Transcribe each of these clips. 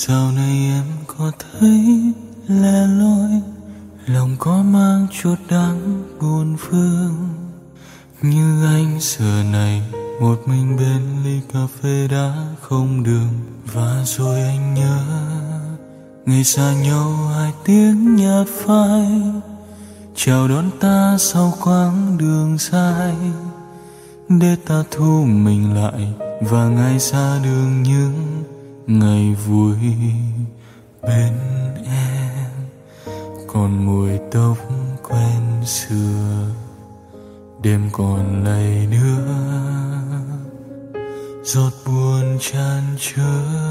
Dạo này em có thấy lẻ loi, lòng có mang chút đắng buồn phương. Như anh giờ này một mình bên ly cà phê đã không đường. Và rồi anh nhớ ngày xa nhau hai tiếng nhạt phai, chào đón ta sau quãng đường dài, để ta thu mình lại và ngày xa đường những ngày vui bên em. Còn mùi tóc quen xưa, đêm còn lầy nữa, giọt buồn tràn chứa.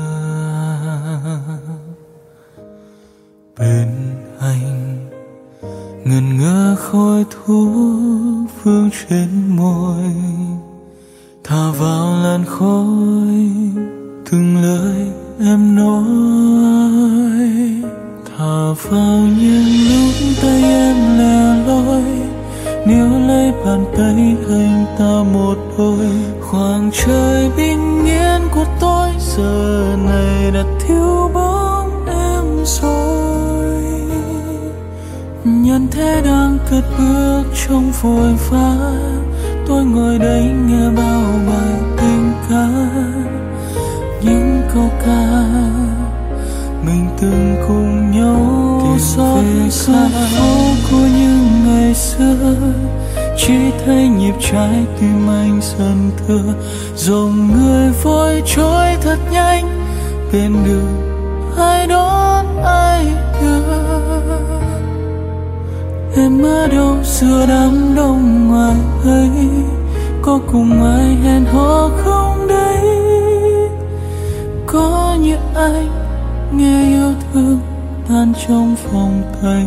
Bên anh ngần ngơ khói thuốc vương trên môi, thả vào làn khói từng lời em nói. Thả vào những lúc tay em lẻ loi, níu lấy bàn tay anh ta một đôi. Khoảng trời bình yên của tôi giờ này đã thiếu bóng em rồi. Nhân thế đang cất bước trong vội vã, tôi ngồi đây nghe bao bài tình ca, những câu ca mình từng cùng nhau xót xa. Phố của những ngày xưa chỉ thấy nhịp trái tim anh dần thưa, dòng người vội trôi thật nhanh, bên đường ai đón ai đưa. Em ở đâu giữa đám đông ngoài ấy, có cùng ai hẹn hò không đấy? Có như anh nghe yêu thương tan trong vòng tay.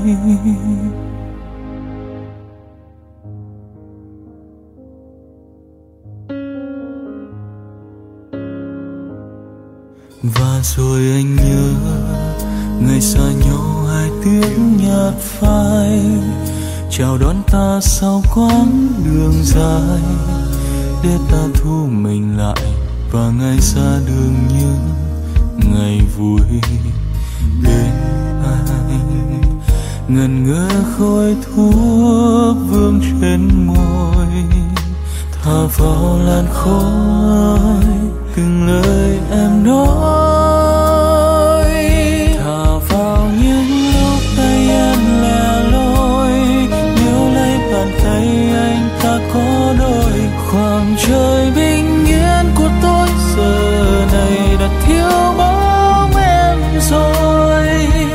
Và rồi anh nhớ ngày xa nhau hai tiếng nhạt phai, chào đón ta sau quãng đường dài, để ta thu mình lại và ngày xa đường những ngày vui bên anh. Ngần ngơ khói thuốc vương trên môi, thả vào làn khói từng lời em nói. Thả vào những lúc tay em lẻ loi, níu lấy bàn tay anh ta có đôi. Khoảng trời bình yên của tôi giờ này đã thiếu bóng em rồi.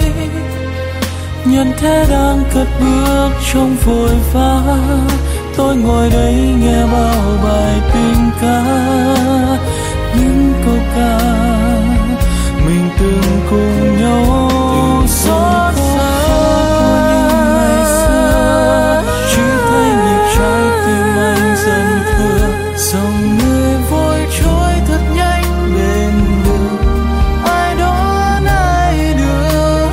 Nhân thế đang cất bước trong vội vã, tôi ngồi đây nghe bao bài tình ca, những câu ca mình từng cùng nhau xót xa. Ngày xưa chỉ thấy nhịp trái tim anh dần thưa, dòng người vội trôi thật nhanh, bên đường ai đón ai đưa.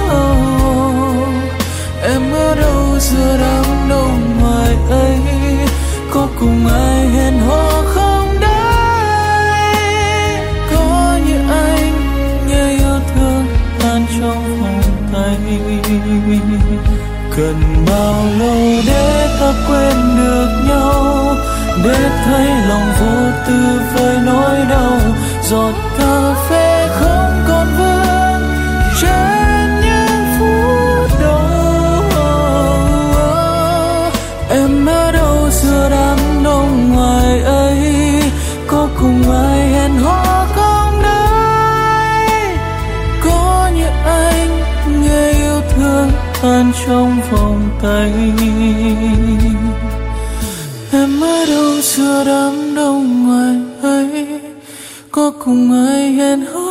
Em ở đâu giữa đám đông ngoài ấy, có cùng ai hẹn hò không đấy? Có như anh nghe yêu thương tan trong vòng tay. Cần bao lâu để ta quên được nhau, để thấy lòng vô tư với nỗi đau. Giọt cà phê không còn vương trên những phút đầu. Em ở đâu giữa đám đông ngoài ấy, có cùng ai hẹn hò không đấy? Có như anh nghe yêu thương tan trong vòng tay. Em ở đâu giữa đám đông ngoài ấy, có cùng ai hẹn hò